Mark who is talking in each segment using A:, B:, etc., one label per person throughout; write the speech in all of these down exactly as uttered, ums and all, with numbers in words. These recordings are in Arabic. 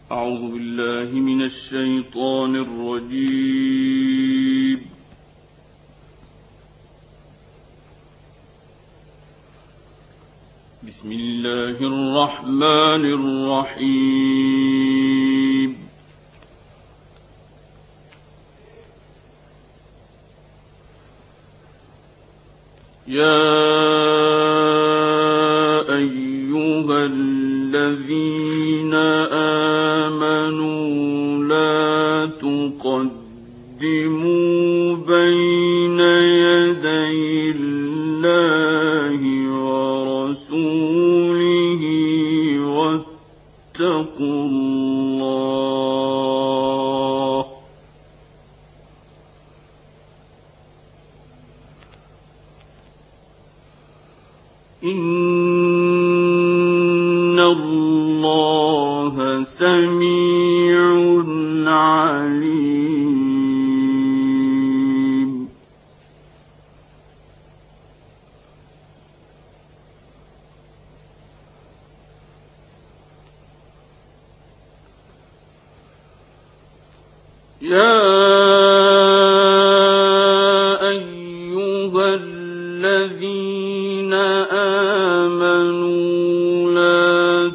A: أعوذ بالله من الشيطان الرجيم. بسم الله الرحمن الرحيم. يا أيها الذين آمنوا لا تقدموا بين يدي الله ورسوله واتقوا الله إن الله سميع عليم. يا أيها الذين آمنوا لا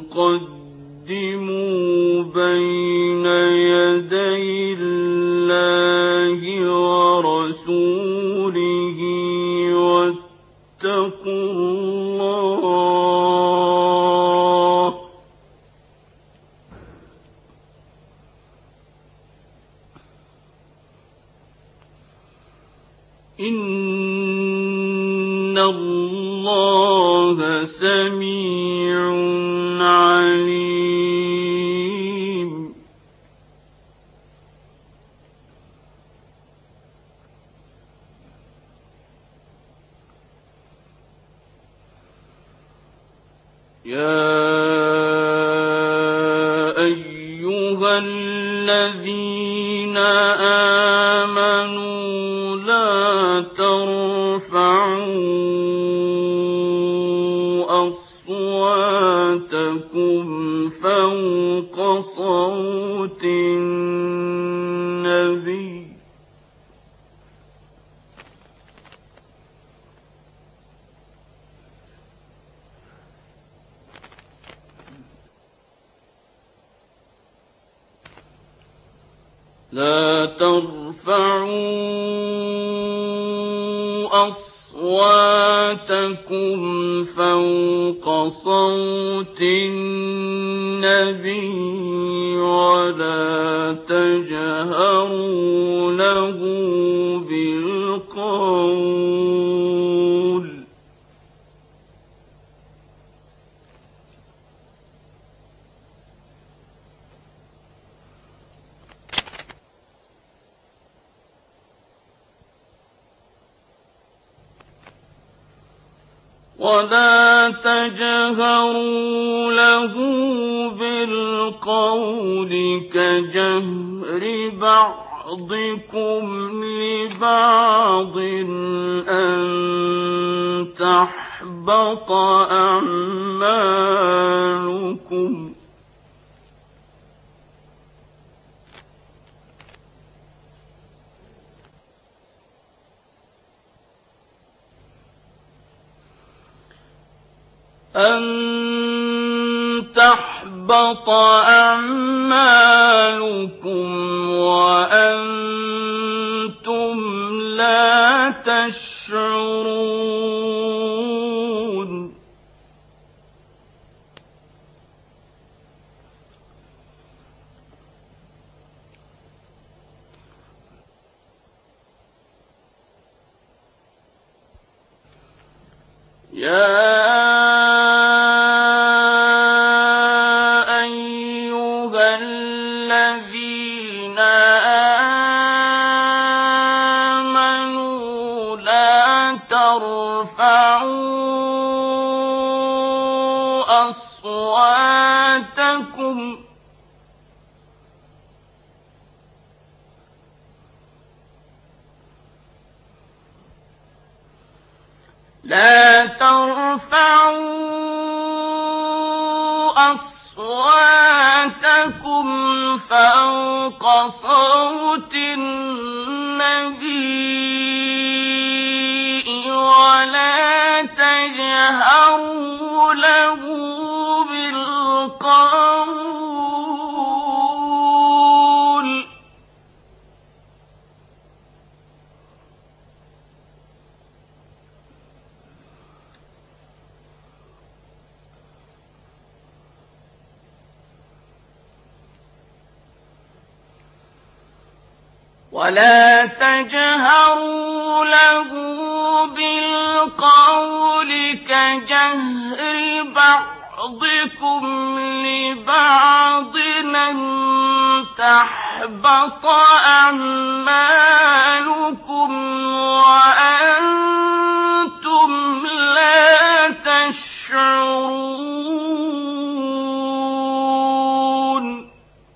A: تقدموا بين يدي الله ورسوله واتقوا الله إن الله سميع عليم. يا أيها الذين آمنوا لا ترفعوا أصواتكم فوق صوت النبي لا ترفعوا أصواتكم فوق صوت النبي ولا تجهروا له بالقول ولا تجهروا له بالقول كجهر بعضكم لبعض أن تحبط أعمالكم أن تحبط أعمالكم وأنتم لا تشعرون. يا أيها الذين آمنوا لا ترفعوا أصواتكم لا ترفعوا أصواتكم فوق صوت النبي ولا تجهروا له بالقول ولا تجهروا له بالقول كجهر بعضكم لبعض أن تحبط أعمالكم وأنتم لا تشعرون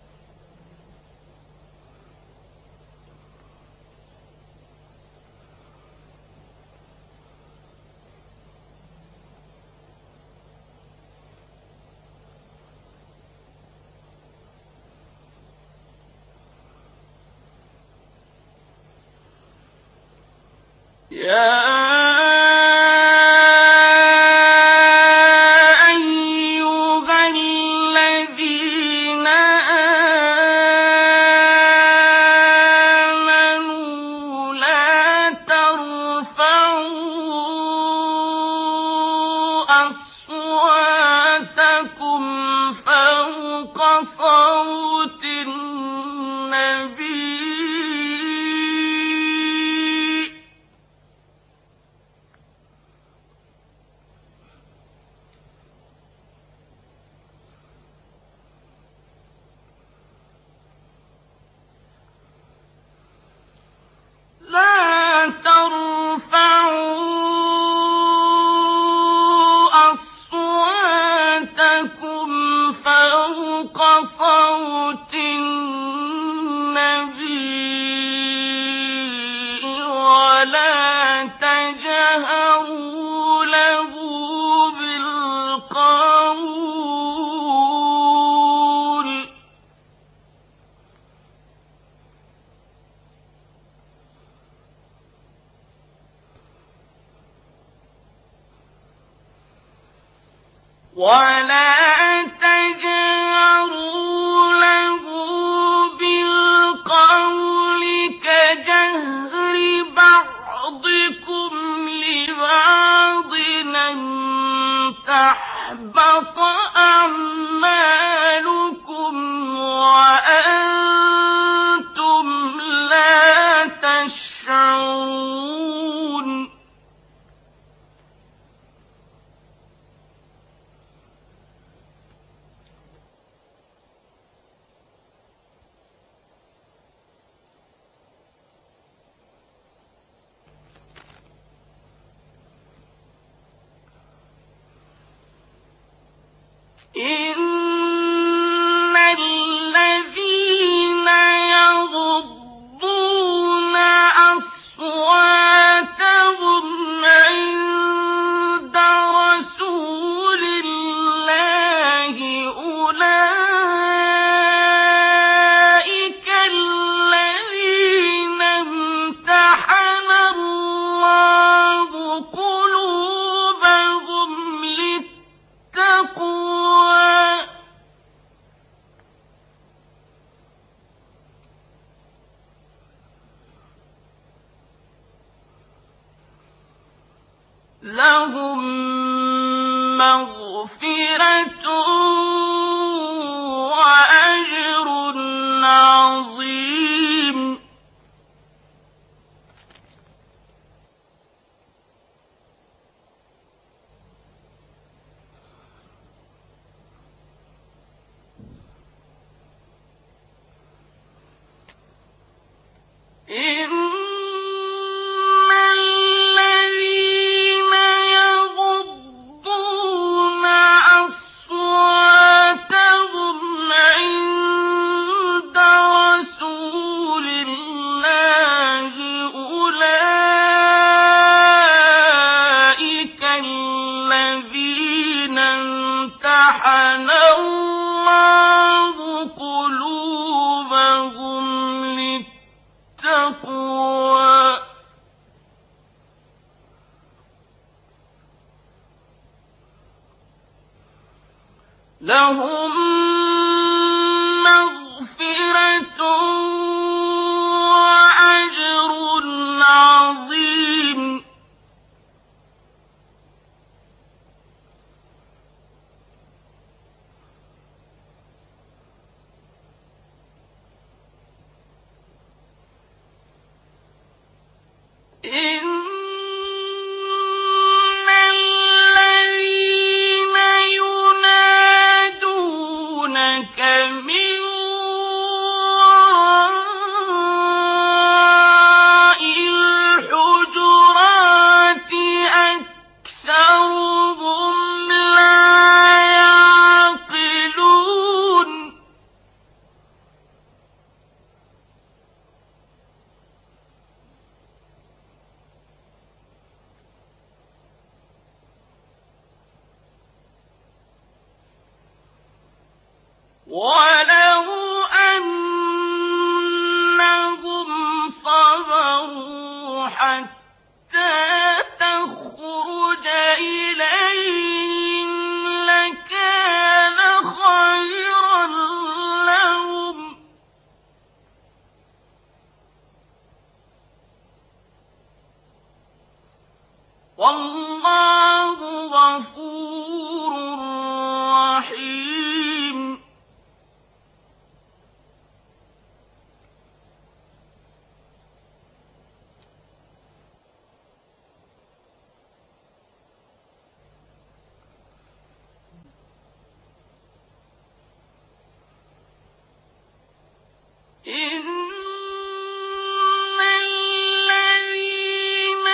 A: يا أيها الذين آمنوا لا ترفعوا أصواتكم فوق صوت النبي لا ترفعوا أصواتكم فوق صوت النبي ولا تجهروا له بالقول ولا تجهروا له بالقول كجهر بعضكم لبعض أن تحبط أعمالكم وأنتم لا تشعرون إن الذين يغضون أصواتهم عند رسول الله أولئك الذين امتحن الله قلوبهم للتقوى لهم مغفرة وأجر عظيم إن الذين يغضون لهم مغفرة وأجر عظيم إن الذين ينادونك من وراء الحجرات أكثرهم لا يعقلون ولو أنهم صبروا حتى تخرج إليهم لكان خيرا لهم والله غفور رحيم إن الذين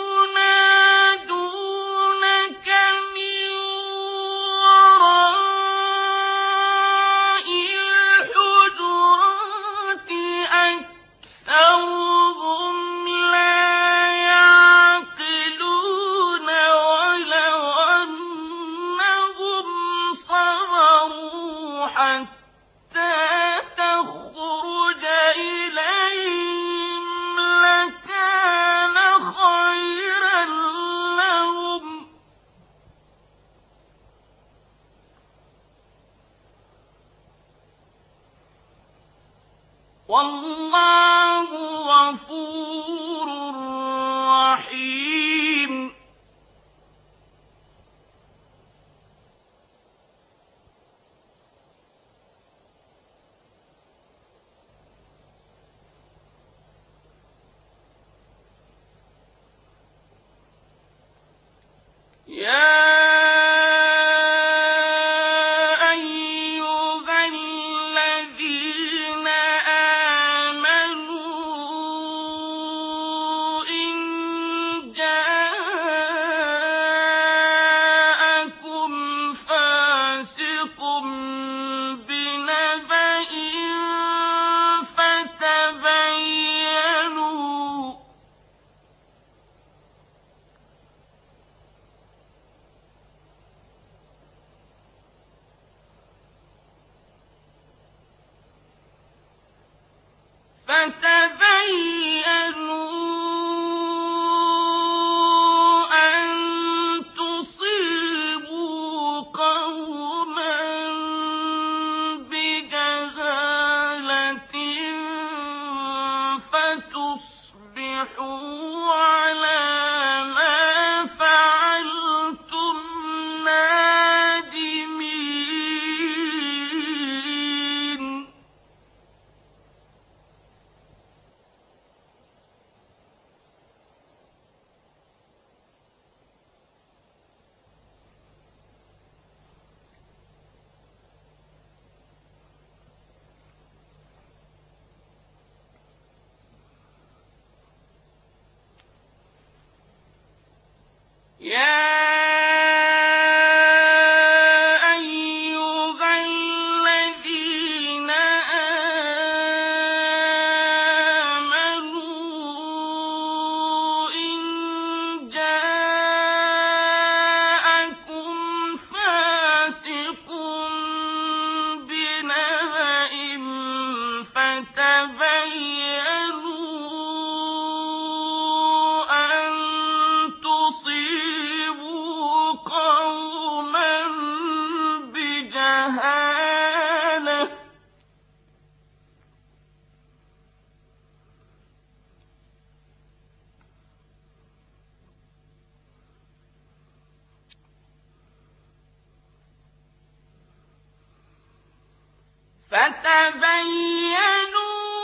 A: ينادونك من وراء الحجرات أكثرهم لا يعقلون ولو أنهم صبروا حتى تخرج إليهم لكان خيرا لهم والله غفور رحيم يا أيها الذين آمنوا إن جاءكم فاسق بنبأ فتبينوا فتبينوا أن تصيبوا قوما بجهالة فتصبحوا على ما فعلتم نادمين فتبينوا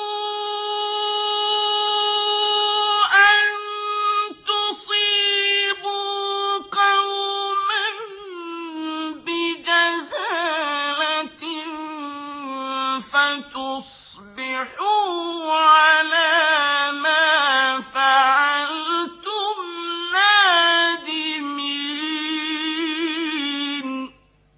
A: فتصبحوا على ما فعلتم نادمين.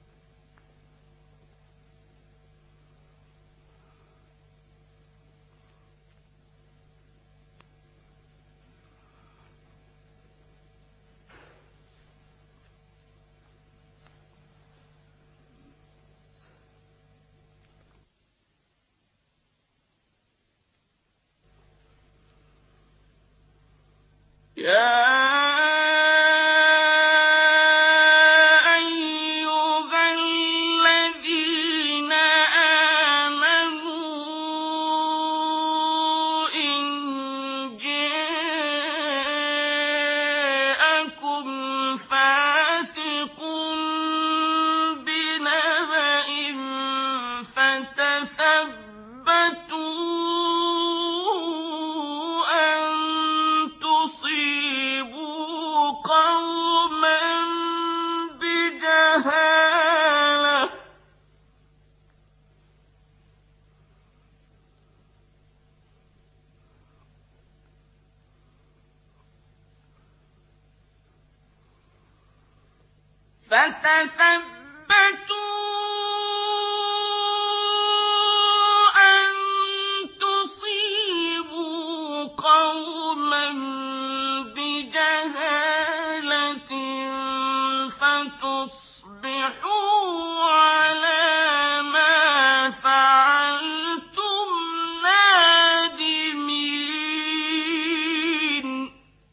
A: يا أيها الذين آمنوا إن جاءكم فاسق بنبأ فتثبتوا أن تصيبوا قوما بجهالة فتثبتوا أن تصيبوا قوما بجهالة فتصبحوا على ما فعلتم نادمين.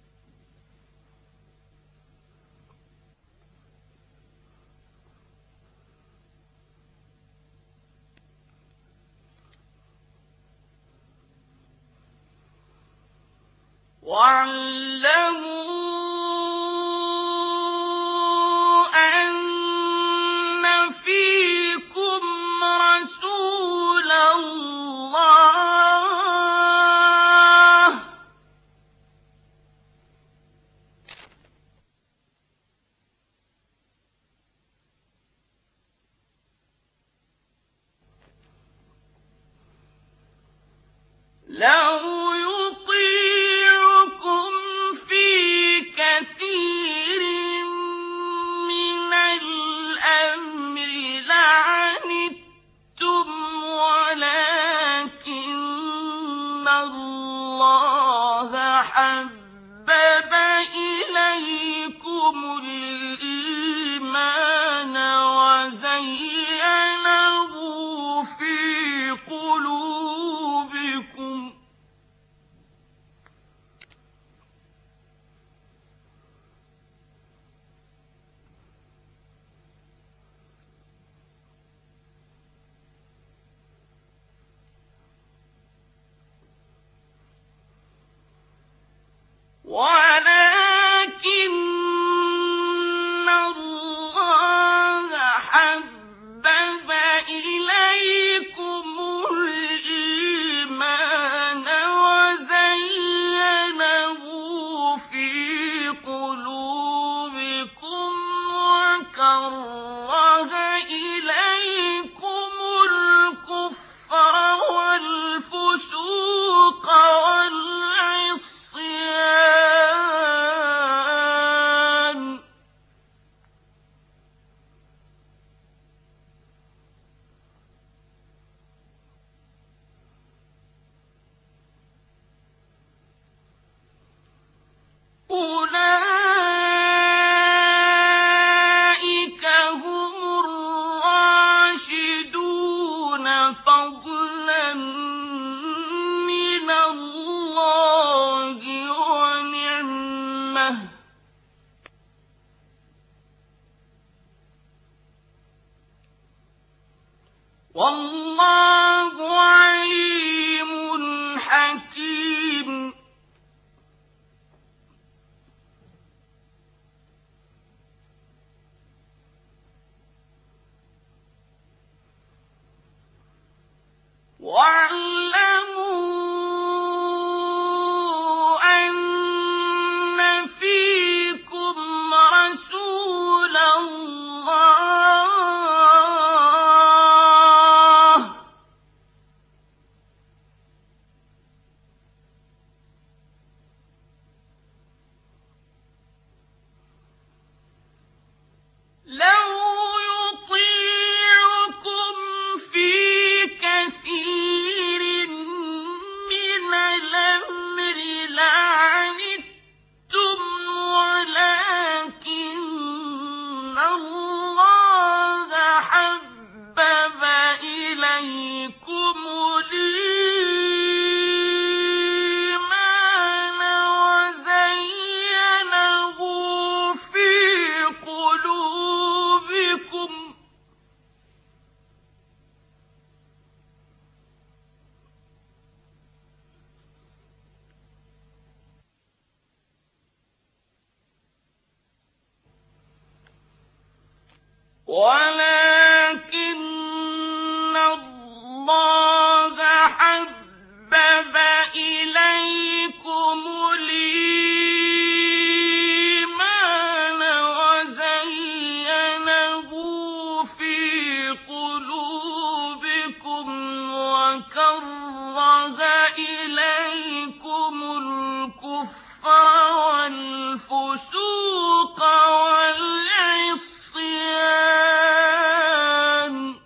A: واعلموا أن فيكم رسول الله لو يطيعكم في كثير من الأمر لعنتم ولكن الله حبب إليكم الإيمان وزينه في قلوبكم ولكن الله حبب إليكم الإيمان وزينه في قلوبكم وكره إليكم الكفر والفسوق والعصيان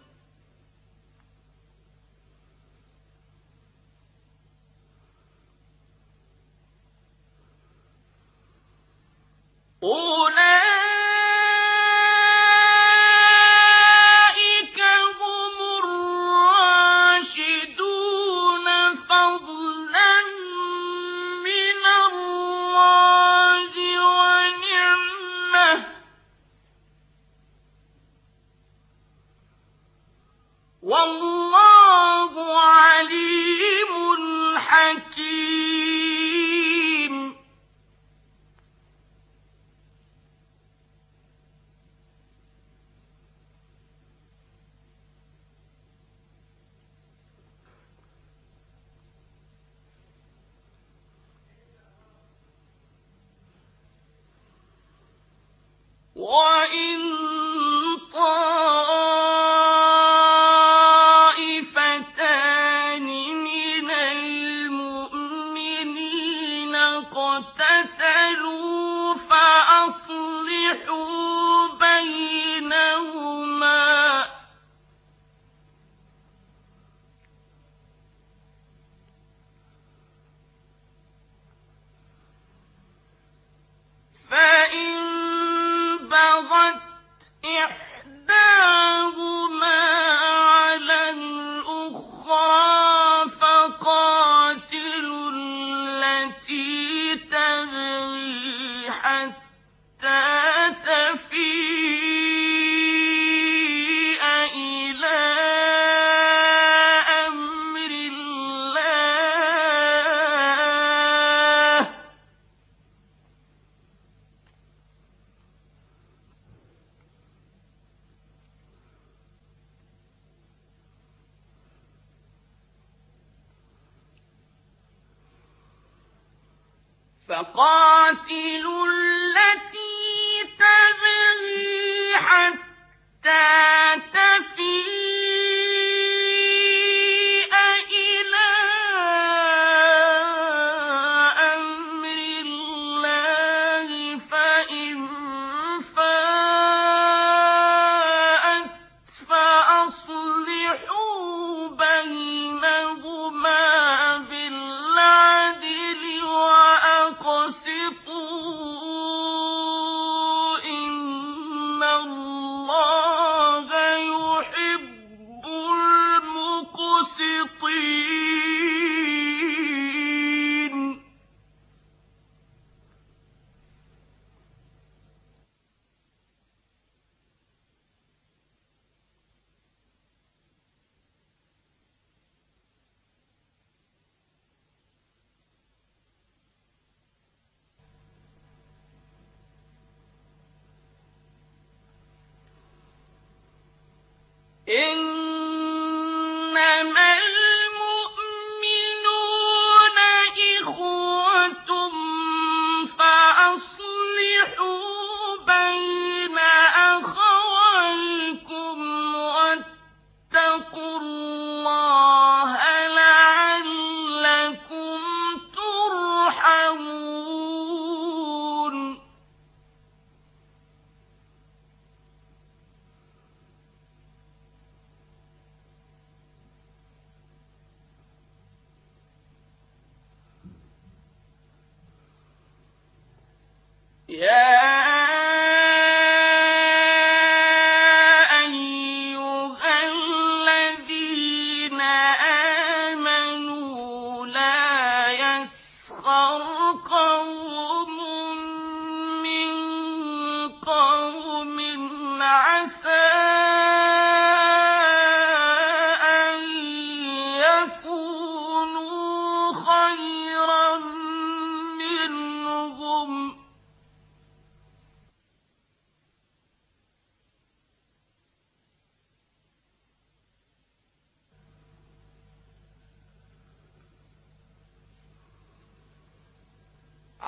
A: أولئك هم الراشدون فضلا من الله ونعمة والله عليم حكيم. وَإِن طَائِفَتَانِ مِنَ الْمُؤْمِنِينَ اقْتَتَلُوا فَأَصْلِحُوا بَيْنَهُمَا ۖ فَإِن بَغَتْ إِحْدَاهُمَا عَلَى الْأُخْرَىٰ فَقَاتِلُوا الَّتِي تَبْغِي حَتَّىٰ تَفِيءَ إِلَىٰ أَمْرِ اللَّهِ ۚ فَقَاتِلُوا الَّتِي تَبْغِي حَتَّىٰ تَفِيءَ إِلَىٰ أَمْرِ اللَّهِ ۚ فَإِن فَاءَتْ فَأَصْلِحُوا بَيْنَهُمَا بِالْعَدْلِ وَأَقْسِطُوا ۖ إِنَّ اللَّهَ يُحِبُّ الْمُقْسِطِينَ. إِنَّمَا الْمُؤْمِنُونَ إِخْوَةٌ فَأَصْلِحُوا بَيْنَ أَخَوَيْكُمْ وَاتَّقُوا اللَّهَ لَعَلَّكُمْ تُرْحَمُونَ. يَا أَيُّهَا الَّذِينَ آمَنُوا لَا يَسْخَرْ قَوْمٌ مِّن قَوْمٍ عَسَىٰ أَن يَكُونُوا خَيْرًا مِّنْهُمْ ۖ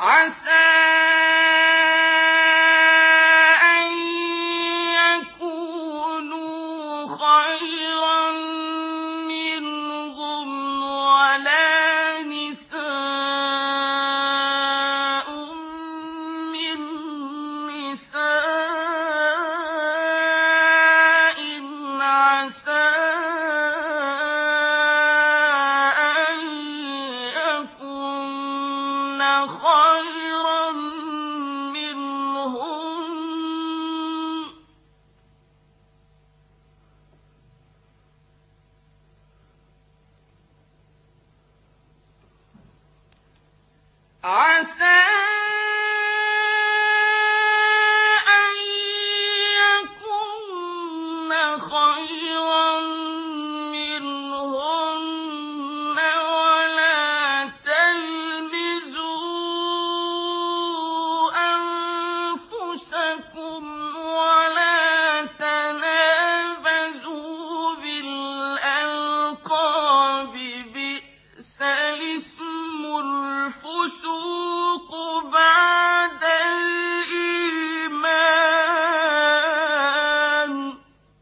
A: عسى أن يكونوا خيرا منهم ولا نساء من نساء عسى أن يكن خيرا منهم عسى أن يكن خيرا منهن ولا تلمزوا أنفسكم ولا تنابزوا بالألقاب بئس الاسم الفسوق بعد الإيمان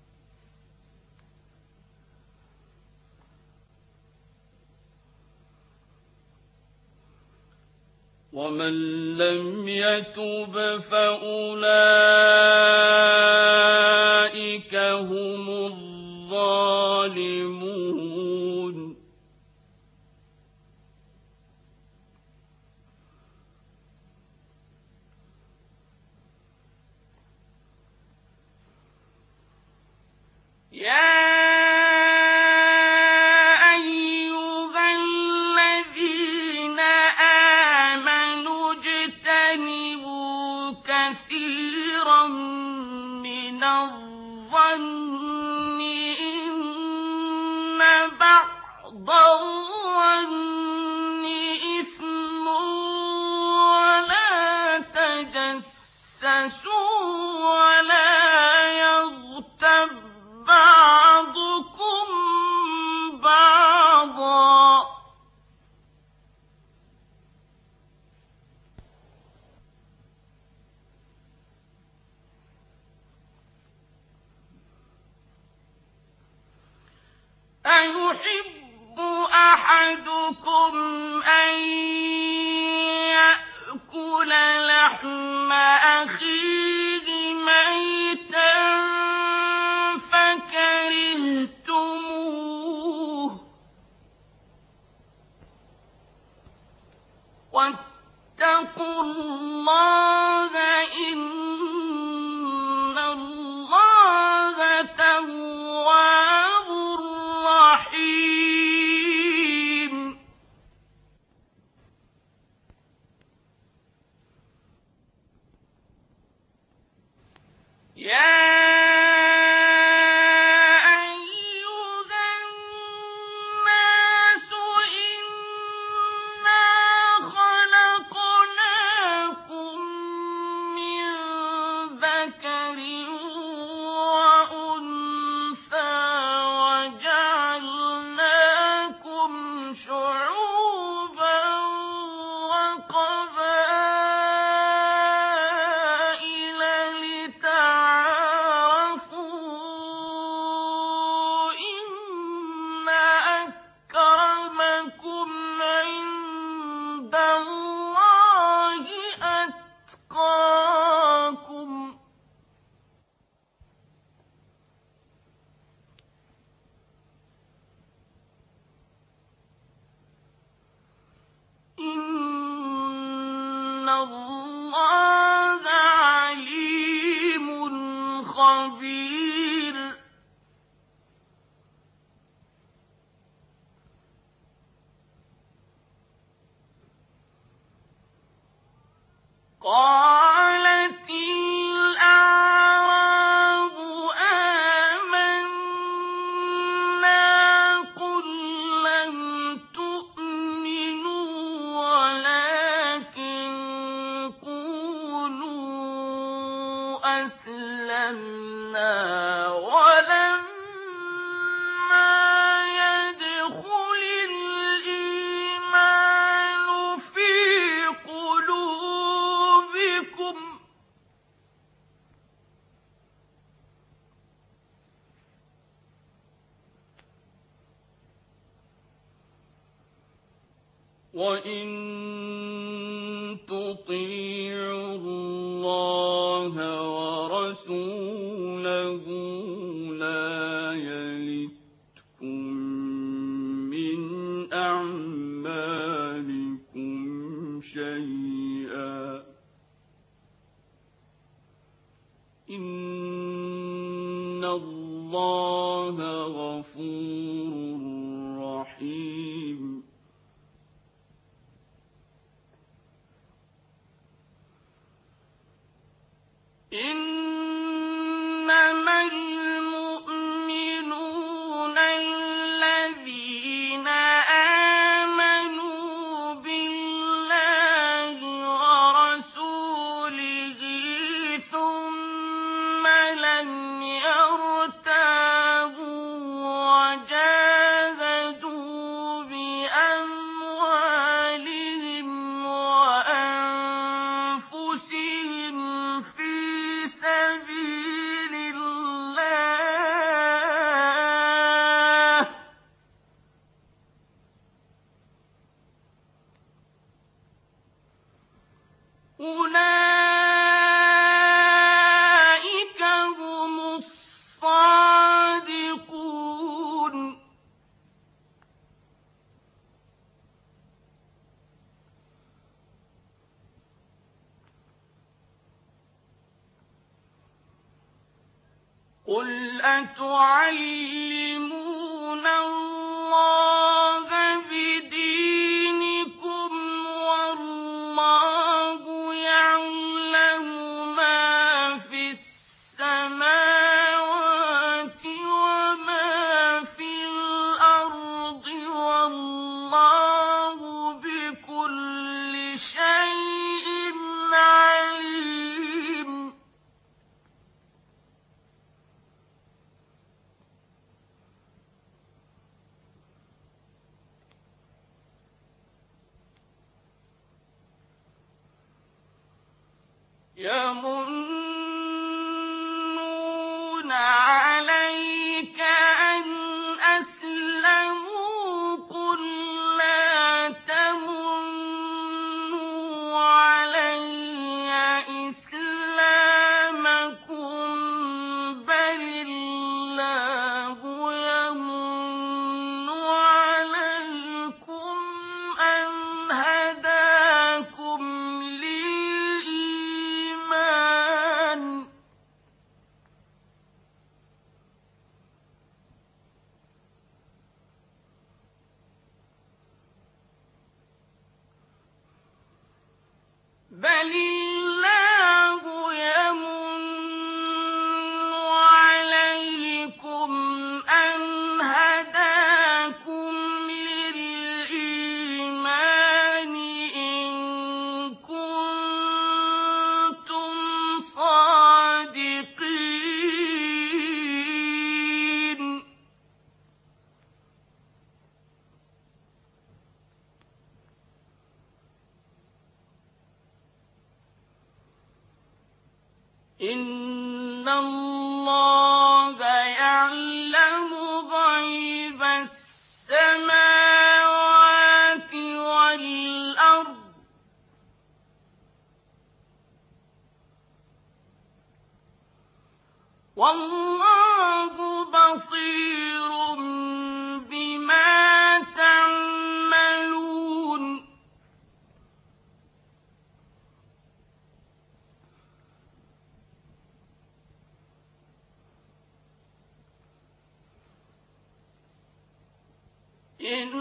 A: ومن لم يتب فأولئك هم الظالمون يا أيها الذين آمنوا اجتنبوا كثيرا من الظن إن بعض الظن إثم ولا تجسسوا ولا يغتب بعضكم بعضا أيحب أحدكم أن يأكل لحم أخيه ميتا فكرهتموه واتقوا الله إن الله تواب رحيم يا إن الله عليم خبير قالت الأعراب آمنا قل لم تؤمنوا ولكن قولوا أسلمنا ولما يدخل الإيمان في قلوبكم وَإِن تُطِيعُوا اللَّهَ وَرَسُولَهُ لَا يَلِتْكُم مِّنْ أَعْمَالِكُمْ شَيْئًا ۚ إِنَّ اللَّهَ غَفُورٌ رَّحِيمٌ. إِنَّمَا الْمُؤْمِنُونَ الَّذِينَ آمَنُوا بِاللَّهِ وَرَسُولِهِ ثُمَّ لَمْ يَرْتَابُوا وَجَاهَدُوا بِأَمْوَالِهِمْ وَأَنفُسِهِمْ فِي سَبِيلِ اللَّهِ ۚ أُولَٰئِكَ هُمُ الصَّادِقُونَ. قُلْ أَتُعَلِّمُونَ اللَّهَ بِدِينِكُمْ وَاللَّهُ يَعْلَمُ مَا فِي السَّمَاوَاتِ وَمَا فِي الْأَرْضِ وَاللَّهُ بِكُلِّ شَيْءٍ عَلِيمٌ. يَمُنُّونَ عَلَيْكَ أَنْ أَسْلَمُوا ۖ قُل لَّا تَمُنُّوا عَلَيَّ إِسْلَامَكُم ۖ بَلِ اللَّهُ يَمُنُّ عَلَيْكُمْ أَنْ هَدَاكُمْ لِلْإِيمَانِ ۚ بَلِ اللَّهُ يَمُنُّ عَلَيْكُمْ أَنْ هَدَاكُمْ لِلْإِيمَانِ إِن كُنتُمْ صَادِقِينَ. إِنَّ اللَّهَ يَعْلَمُ غَيْبَ السَّمَاوَاتِ وَالْأَرْضِ ۚ وَاللَّهُ بَصِيرٌ بِمَا تَعْمَلُونَ. إِنَّ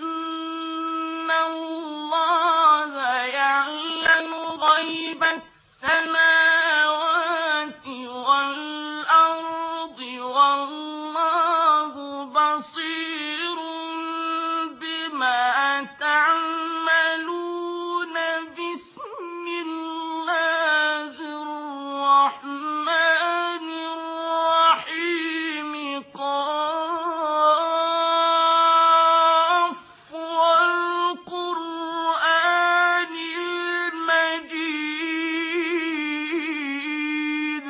A: اللَّهَ يَعْلَمُ غَيْبَ السَّمَاوَاتِ وَالْأَرْضِ ۚ وَاللَّهُ بَصِيرٌ بِمَا تَعْمَلُونَ. بِسْمِ اللَّهِ الرَّحْمَٰنِ الرَّحِيمِ. قاف وَالْقُرْآنِ الْمَجِيدِ.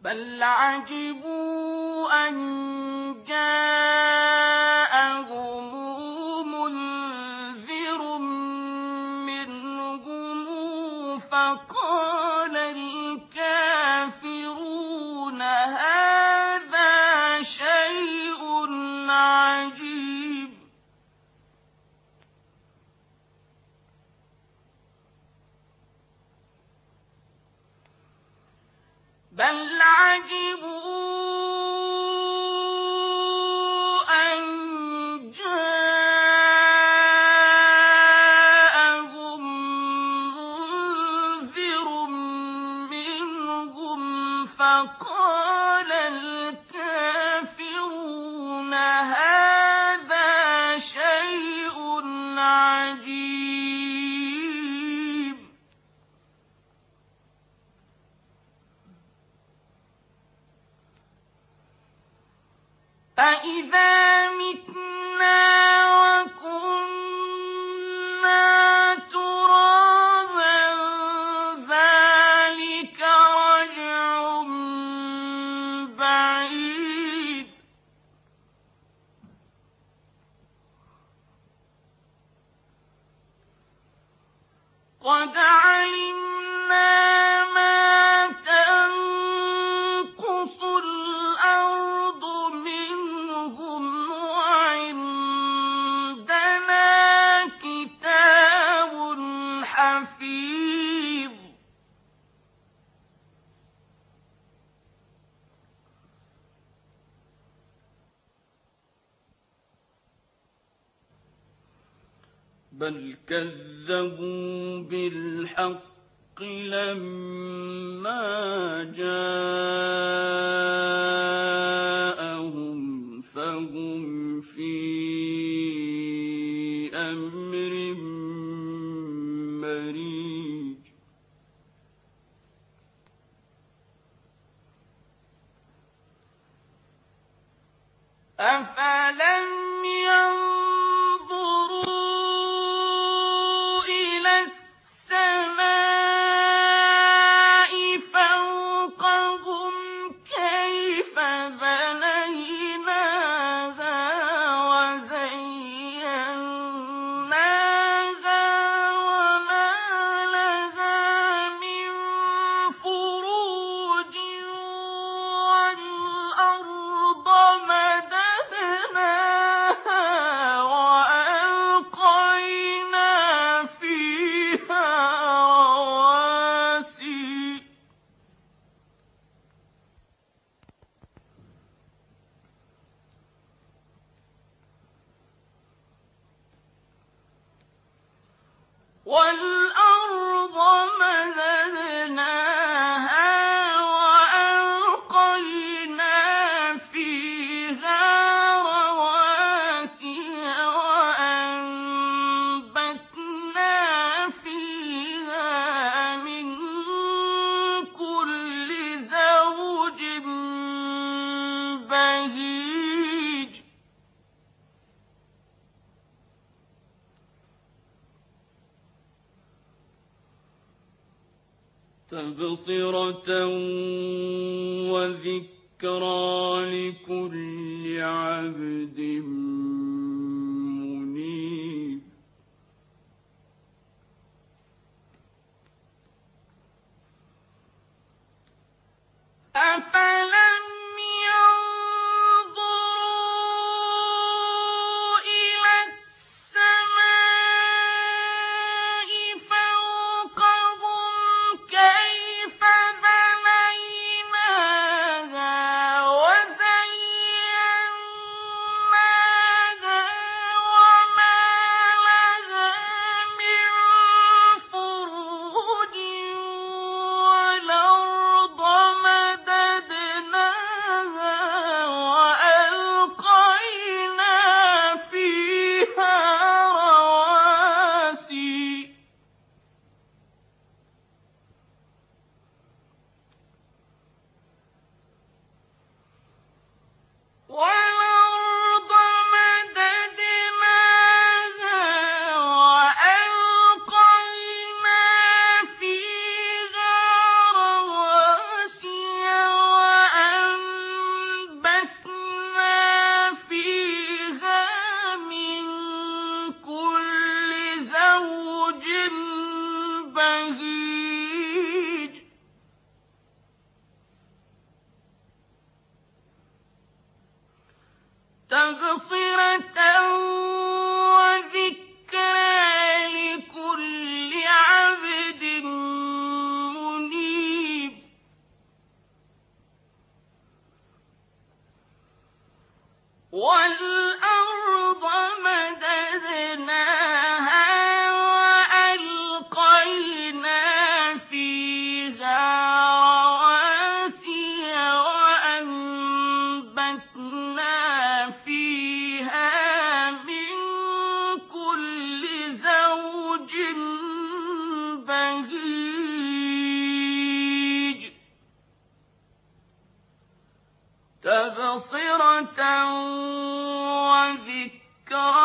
A: بل عجبوا أن جاءهم منذر منهم فقال الكافرون هذا شيء عجيب. بل عجبوا أن جاءهم منذر منهم فقال الكافرون هذا شيء عجيب. أَإِذَا مِتْنَا وَكُنَّا تُرَابًا ذَلِكَ رَجْعٌ بَعِيدٌ. قَدْ عَلِمْنَا مَا تَنقُصُ الْأَرْضُ مِنْهُمْ وَعِندَنَا كِتَابٌ حَفِيظٌ. بل كذبوا بالحق لما جاءهم فهم في أمر مريج. أفلم ينظروا إلى السماء فوقهم كيف بنيناها وزيناها وما لها من فروج والأرض مددناها وألقينا فيها رواسي والأرض مددناها وألقينا فيها رواسي وأنبتنا فيها من كل زوج بهيج. تبصرة وذكرى لكل عبد منيب. أفلم ينظروا إلى السماء فوقهم كيف بنيناها وزيناها تبصرة وذكرى لكل عبد منيب والأرض مددناها وألقينا فيها رواسي وأنبتنا فيها من كل زوج بهيج تبصرة وذكرى